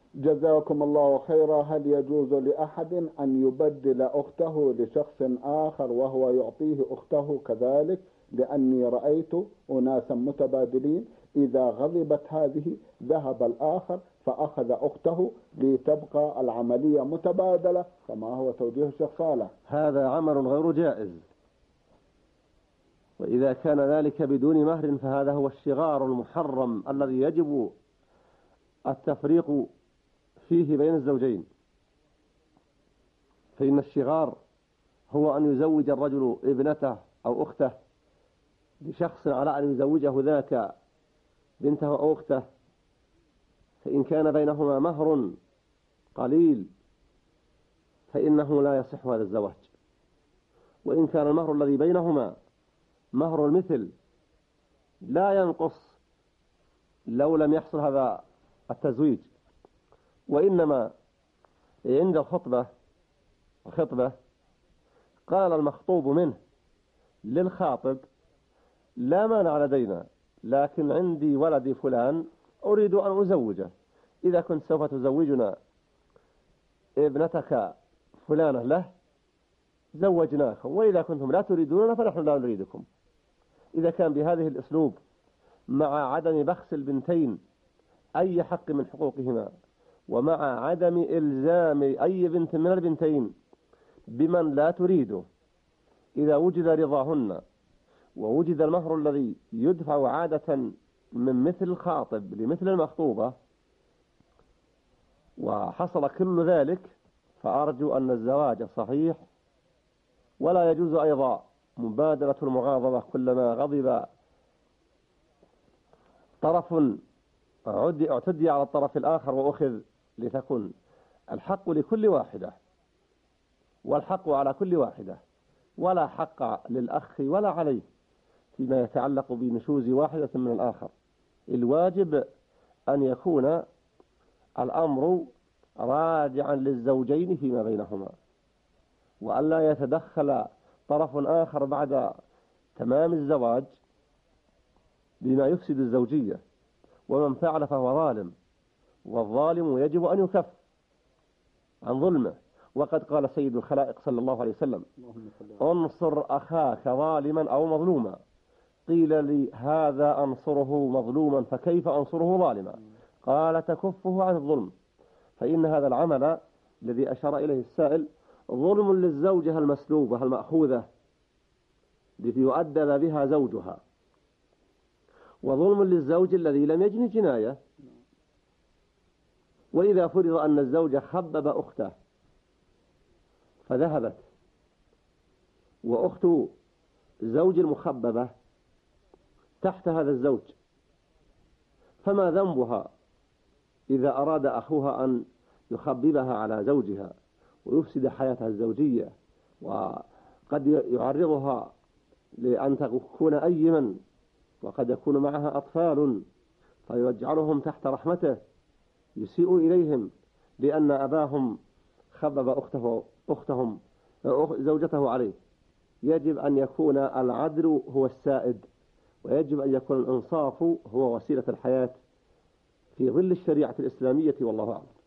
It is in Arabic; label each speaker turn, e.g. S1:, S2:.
S1: جزاكم الله خيرا. هل يجوز لأحد أن يبدل أخته لشخص آخر وهو يعطيه أخته كذلك؟ لأني رأيت أناسا متبادلين إذا غضبت هذه ذهب الآخر فأخذ أخته لتبقى العملية متبادلة. فما هو توجيه الشيخ صالح؟
S2: هذا عمل غير جائز، وإذا كان ذلك بدون مهر فهذا هو الشغار المحرم الذي يجب التفريق فيه بين الزوجين. فإن الشغار هو أن يزوج الرجل ابنته أو أخته لشخص على أن يزوجه ذاك بنته أو أخته، فإن كان بينهما مهر قليل فإنه لا يصح هذا الزواج، وإن كان المهر الذي بينهما مهر المثل لا ينقص لو لم يحصل هذا التزويج. وإنما عند الخطبة قال المخطوب منه للخاطب: لا مانع لدينا، لكن عندي ولدي فلان أريد أن أزوجه، إذا كنت سوف تزوجنا ابنتك فلانة له زوجناكم، وإذا كنتم لا تريدوننا فنحن لا نريدكم. إذا كان بهذه الأسلوب مع عدم بخس البنتين أي حق من حقوقهما، ومع عدم إلزام أي بنت من البنتين بمن لا تريده، إذا وجد رضاهن ووجد المهر الذي يدفع عادة من مثل الخاطب لمثل المخطوبة وحصل كل ذلك، فأرجو أن الزواج صحيح. ولا يجوز أيضا مبادرة المغاضبة كلما غضب طرف اعتدي على الطرف الآخر وأخذ، لتكن الحق لكل واحدة والحق على كل واحدة، ولا حق للأخ ولا عليه فيما يتعلق بنشوز واحدة من الآخر. الواجب أن يكون الأمر راجعا للزوجين فيما بينهما، وأن لا يتدخل طرف آخر بعد تمام الزواج بما يفسد الزوجية. ومن فعل فهو ظالم، والظالم يجب أن يكف عن ظلمه. وقد قال سيد الخلائق صلى الله عليه وسلم: انصر أخاك ظالما أو مظلوما. قيل لي: هذا أنصره مظلوما فكيف أنصره ظالما؟ قال: تكفه عن الظلم. فإن هذا العمل الذي أشار إليه السائل ظلم للزوجة المسلوبة المأخوذة ليؤدب بها زوجها، وظلم للزوج الذي لم يجن جناية. وإذا فرض أن الزوج خبب أخته فذهبت، وأخت زوج المخببة تحت هذا الزوج، فما ذنبها إذا أراد أخوها أن يخببها على زوجها ويفسد حياتها الزوجية، وقد يعرضها لأن تكون أيما، وقد يكون معها أطفال فيجعلهم تحت رحمته، يسيء إليهم لأن أباهم خبب أختهم زوجته عليه. يجب أن يكون العدل هو السائد، ويجب أن يكون الإنصاف هو وسيلة الحياة في ظل الشريعة الإسلامية، والله أعلم.